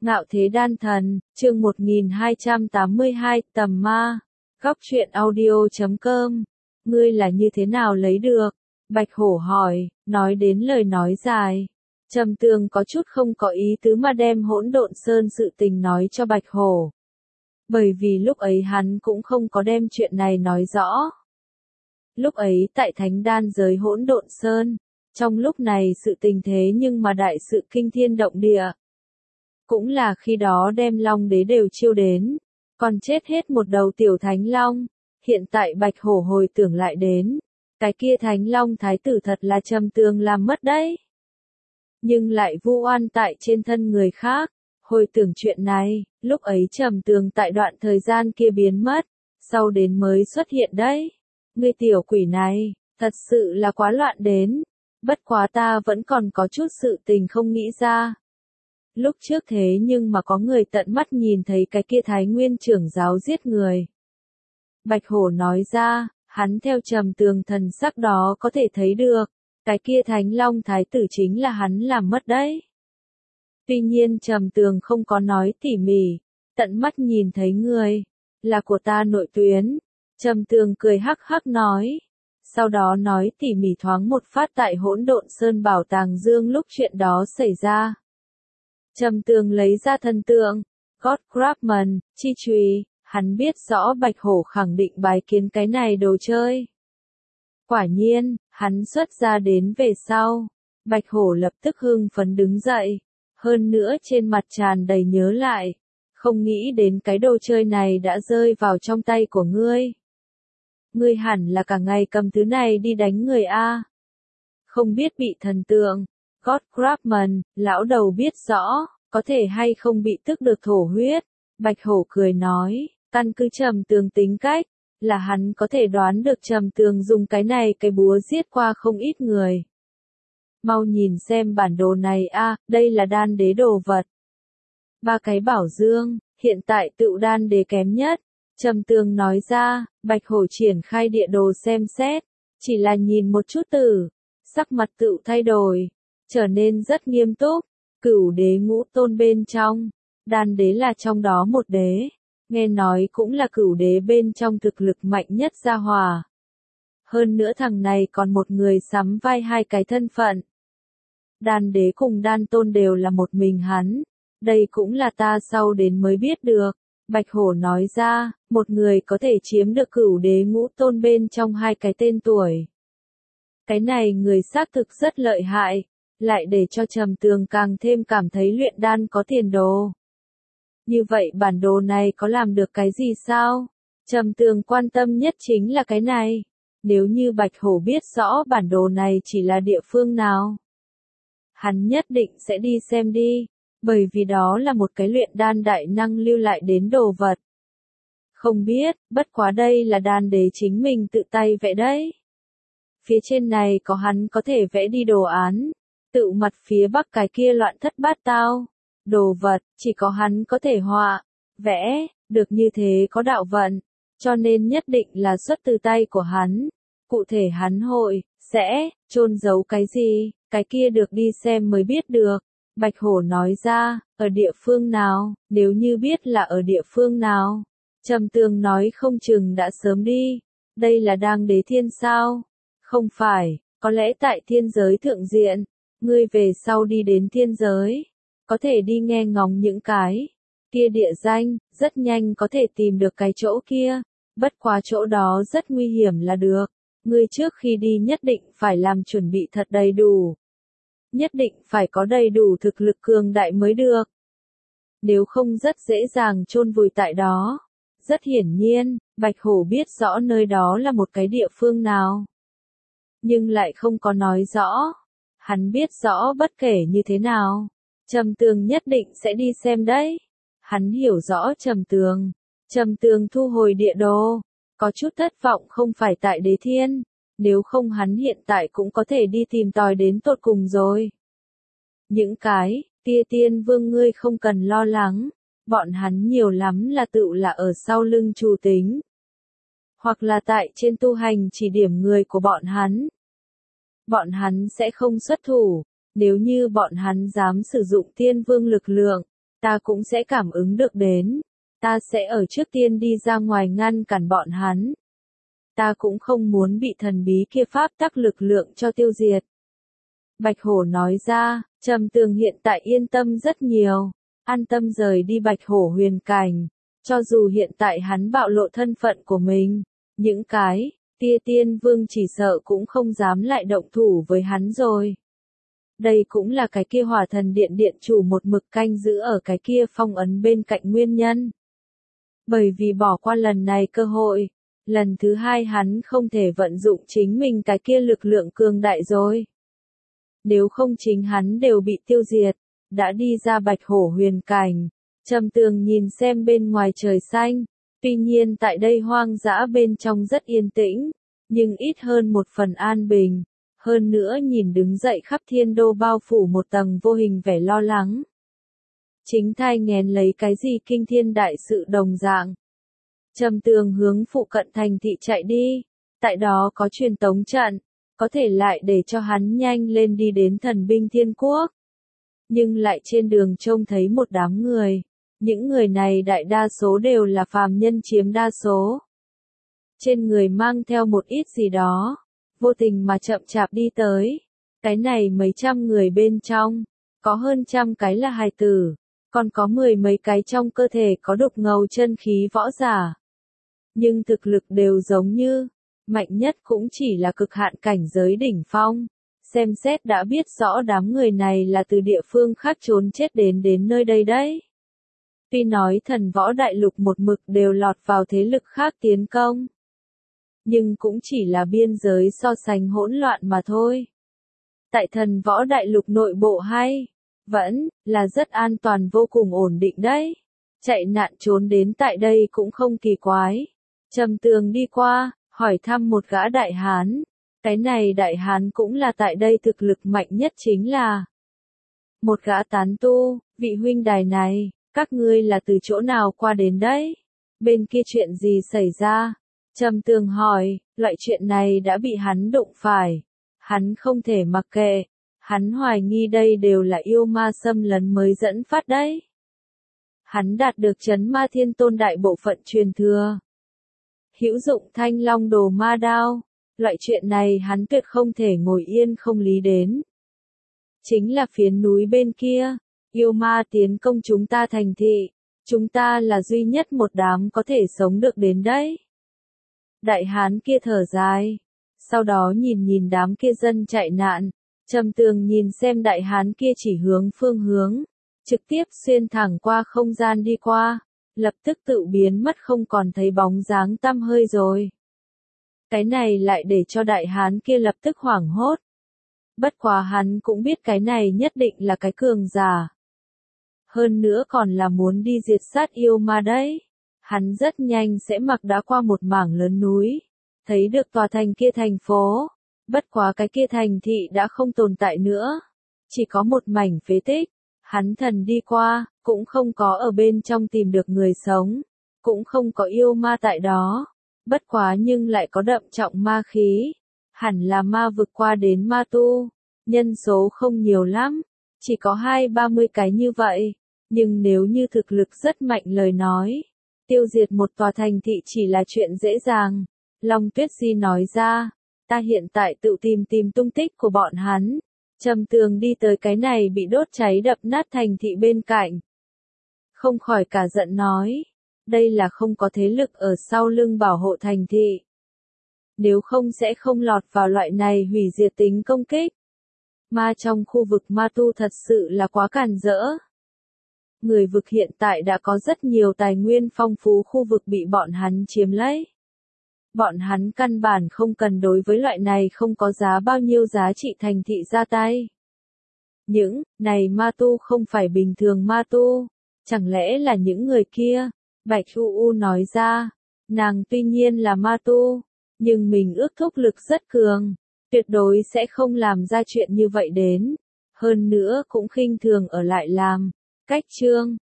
Ngạo thế đan thần, chương 1282, tầm ma. Góc truyện audio.com. Ngươi là như thế nào lấy được? Bạch hổ hỏi, nói đến lời nói dài. Trầm Tường có chút không có ý tứ mà đem Hỗn Độn Sơn sự tình nói cho Bạch hổ. Bởi vì lúc ấy hắn cũng không có đem chuyện này nói rõ. Lúc ấy tại Thánh Đan giới Hỗn Độn Sơn, trong lúc này sự tình thế nhưng mà đại sự kinh thiên động địa. Cũng là khi đó đem Long Đế đều chiêu đến, còn chết hết một đầu tiểu Thánh Long. Hiện tại Bạch hổ hồi tưởng lại đến, cái kia Thánh Long thái tử thật là Trầm Tường làm mất đấy. Nhưng lại vu oan tại trên thân người khác. Hồi tưởng chuyện này, lúc ấy Trầm Tường tại đoạn thời gian kia biến mất, sau đến mới xuất hiện đấy. Ngươi tiểu quỷ này, thật sự là quá loạn đến. Bất quá ta vẫn còn có chút sự tình không nghĩ ra. Lúc trước thế nhưng mà có người tận mắt nhìn thấy cái kia Thái Nguyên trưởng giáo giết người. Bạch hổ nói ra, hắn theo Trầm Tường thần sắc đó có thể thấy được, cái kia Thánh Long thái tử chính là hắn làm mất đấy. Tuy nhiên Trầm Tường không có nói tỉ mỉ, tận mắt nhìn thấy người, là của ta nội tuyến. Trầm Tường cười hắc hắc nói, sau đó nói tỉ mỉ thoáng một phát tại Hỗn Độn Sơn bảo tàng dương lúc chuyện đó xảy ra. Trầm Tường lấy ra thần tượng, God Craftsman, chi chùy, hắn biết rõ Bạch hổ khẳng định bái kiến cái này đồ chơi. Quả nhiên, hắn xuất ra đến về sau, Bạch hổ lập tức hưng phấn đứng dậy, hơn nữa trên mặt tràn đầy nhớ lại, không nghĩ đến cái đồ chơi này đã rơi vào trong tay của ngươi. Ngươi hẳn là cả ngày cầm thứ này đi đánh người a. Không biết bị thần tượng, God Craftsman, lão đầu biết rõ, có thể hay không bị tức được thổ huyết. Bạch hổ cười nói, căn cứ Trầm Tường tính cách, là hắn có thể đoán được Trầm Tường dùng cái này cái búa giết qua không ít người. Mau nhìn xem bản đồ này a, đây là đan đế đồ vật. Ba cái bảo dương, hiện tại tựu đan đế kém nhất. Trầm Tường nói ra, Bạch hổ triển khai địa đồ xem xét, chỉ là nhìn một chút sắc mặt tựu thay đổi, trở nên rất nghiêm túc. Cửu đế ngũ tôn bên trong, đan đế là trong đó một đế, nghe nói cũng là cửu đế bên trong thực lực mạnh nhất gia hòa. Hơn nữa thằng này còn một người sắm vai hai cái thân phận. Đan đế cùng đan tôn đều là một mình hắn, đây cũng là ta sau đến mới biết được. Bạch hổ nói ra, một người có thể chiếm được cửu đế ngũ tôn bên trong hai cái tên tuổi. Cái này người xác thực rất lợi hại, lại để cho Trầm Tường càng thêm cảm thấy luyện đan có tiền đồ. Như vậy bản đồ này có làm được cái gì sao? Trầm Tường quan tâm nhất chính là cái này. Nếu như Bạch hổ biết rõ bản đồ này chỉ là địa phương nào, hắn nhất định sẽ đi xem đi, bởi vì đó là một cái luyện đan đại năng lưu lại đến đồ vật. Không biết, bất quá đây là đan đế chính mình tự tay vẽ đấy. Phía trên này có hắn có thể vẽ đi đồ án, tự mặt phía bắc cái kia loạn thất bát tao. Đồ vật, chỉ có hắn có thể họa, vẽ, được như thế có đạo vận, cho nên nhất định là xuất từ tay của hắn. Cụ thể hắn sẽ chôn giấu cái gì, cái kia được đi xem mới biết được. Bạch hổ nói ra, ở địa phương nào, nếu như biết là ở địa phương nào. Trầm Tường nói không chừng đã sớm đi, đây là đang đế thiên sao? Không phải, có lẽ tại thiên giới thượng diện, ngươi về sau đi đến thiên giới, có thể đi nghe ngóng những cái kia địa danh, rất nhanh có thể tìm được cái chỗ kia, bất quá chỗ đó rất nguy hiểm là được. Ngươi trước khi đi nhất định phải làm chuẩn bị thật đầy đủ. Nhất định phải có đầy đủ thực lực cường đại mới được. Nếu không rất dễ dàng chôn vùi tại đó. Rất hiển nhiên, Bạch hổ biết rõ nơi đó là một cái địa phương nào. Nhưng lại không có nói rõ. Hắn biết rõ bất kể như thế nào, Trầm Tường nhất định sẽ đi xem đấy. Hắn hiểu rõ Trầm Tường. Trầm Tường thu hồi địa đồ, có chút thất vọng không phải tại đế thiên, nếu không hắn hiện tại cũng có thể đi tìm tòi đến tột cùng rồi. Những cái tia tiên vương ngươi không cần lo lắng, bọn hắn nhiều lắm là tự là ở sau lưng chủ tính, hoặc là tại trên tu hành chỉ điểm người của bọn hắn. Bọn hắn sẽ không xuất thủ, nếu như bọn hắn dám sử dụng tiên vương lực lượng, ta cũng sẽ cảm ứng được đến. Ta sẽ ở trước tiên đi ra ngoài ngăn cản bọn hắn. Ta cũng không muốn bị thần bí kia pháp tắc lực lượng cho tiêu diệt. Bạch Hổ nói ra, Trầm Tường hiện tại yên tâm rất nhiều, an tâm rời đi Bạch Hổ huyền cảnh. Cho dù hiện tại hắn bạo lộ thân phận của mình, những cái tia tiên vương chỉ sợ cũng không dám lại động thủ với hắn rồi. Đây cũng là cái kia Hỏa Thần Điện điện chủ một mực canh giữ ở cái kia phong ấn bên cạnh nguyên nhân. Bởi vì bỏ qua lần này cơ hội, lần thứ hai hắn không thể vận dụng chính mình cái kia lực lượng cường đại rồi. Nếu không chính hắn đều bị tiêu diệt, đã đi ra Bạch Hổ huyền cảnh. Trầm Tường nhìn xem bên ngoài trời xanh, tuy nhiên tại đây hoang dã bên trong rất yên tĩnh, nhưng ít hơn một phần an bình, hơn nữa nhìn đứng dậy khắp thiên đô bao phủ một tầng vô hình vẻ lo lắng. Chính thai nghén lấy cái gì kinh thiên đại sự đồng dạng. Trầm Tường hướng phụ cận thành thị chạy đi, tại đó có truyền tống trận, có thể lại để cho hắn nhanh lên đi đến thần binh thiên quốc. Nhưng lại trên đường trông thấy một đám người. Những người này đại đa số đều là phàm nhân chiếm đa số. Trên người mang theo một ít gì đó, vô tình mà chậm chạp đi tới. Cái này mấy trăm người bên trong, có hơn trăm cái là hài tử, còn có mười mấy cái trong cơ thể có đục ngầu chân khí võ giả. Nhưng thực lực đều giống như, mạnh nhất cũng chỉ là cực hạn cảnh giới đỉnh phong. Xem xét đã biết rõ đám người này là từ địa phương khác trốn chết đến nơi đây đấy. Tuy nói thần võ đại lục một mực đều lọt vào thế lực khác tiến công, nhưng cũng chỉ là biên giới so sánh hỗn loạn mà thôi. Tại thần võ đại lục nội bộ hay, vẫn là rất an toàn vô cùng ổn định đấy. Chạy nạn trốn đến tại đây cũng không kỳ quái. Trầm Tường đi qua, hỏi thăm một gã đại hán. Cái này đại hán cũng là tại đây thực lực mạnh nhất chính là một gã tán tu, vị huynh đài này. Các ngươi là từ chỗ nào qua đến đấy? Bên kia chuyện gì xảy ra? Trầm Tường hỏi, loại chuyện này đã bị hắn đụng phải. Hắn không thể mặc kệ. Hắn hoài nghi đây đều là yêu ma xâm lấn mới dẫn phát đấy. Hắn đạt được Chấn Ma Thiên Tôn đại bộ phận truyền thừa. Hữu dụng Thanh Long Đồ Ma Đao. Loại chuyện này hắn tuyệt không thể ngồi yên không lý đến. Chính là phiến núi bên kia. Yêu ma tiến công chúng ta thành thị, chúng ta là duy nhất một đám có thể sống được đến đấy. Đại hán kia thở dài, sau đó nhìn đám kia dân chạy nạn, Trầm Tường nhìn xem đại hán kia chỉ hướng phương hướng, trực tiếp xuyên thẳng qua không gian đi qua, lập tức tự biến mất không còn thấy bóng dáng tăm hơi rồi. Cái này lại để cho đại hán kia lập tức hoảng hốt. Bất quá hắn cũng biết cái này nhất định là cái cường giả. Hơn nữa còn là muốn đi diệt sát yêu ma đấy. Hắn rất nhanh sẽ mặc đã qua một mảng lớn núi. Thấy được tòa thành kia thành phố. Bất quá cái kia thành thị đã không tồn tại nữa. Chỉ có một mảnh phế tích. Hắn thần đi qua, cũng không có ở bên trong tìm được người sống. Cũng không có yêu ma tại đó. Bất quá nhưng lại có đậm trọng ma khí. Hẳn là ma vực qua đến ma tu. Nhân số không nhiều lắm. Chỉ có 20-30 cái như vậy. Nhưng nếu như thực lực rất mạnh lời nói, tiêu diệt một tòa thành thị chỉ là chuyện dễ dàng. Long Tuyết Di nói ra, ta hiện tại tự tìm tung tích của bọn hắn. Trầm Tường đi tới cái này bị đốt cháy đập nát thành thị bên cạnh. Không khỏi cả giận nói, đây là không có thế lực ở sau lưng bảo hộ thành thị. Nếu không sẽ không lọt vào loại này hủy diệt tính công kích. Ma trong khu vực ma tu thật sự là quá càn rỡ. Người vực hiện tại đã có rất nhiều tài nguyên phong phú khu vực bị bọn hắn chiếm lấy. Bọn hắn căn bản không cần đối với loại này không có giá bao nhiêu giá trị thành thị ra tay. Những này ma tu không phải bình thường ma tu, chẳng lẽ là những người kia? Bạch U nói ra, nàng tuy nhiên là ma tu, nhưng mình ước thúc lực rất cường, tuyệt đối sẽ không làm ra chuyện như vậy đến. Hơn nữa cũng khinh thường ở lại làm. Cách chương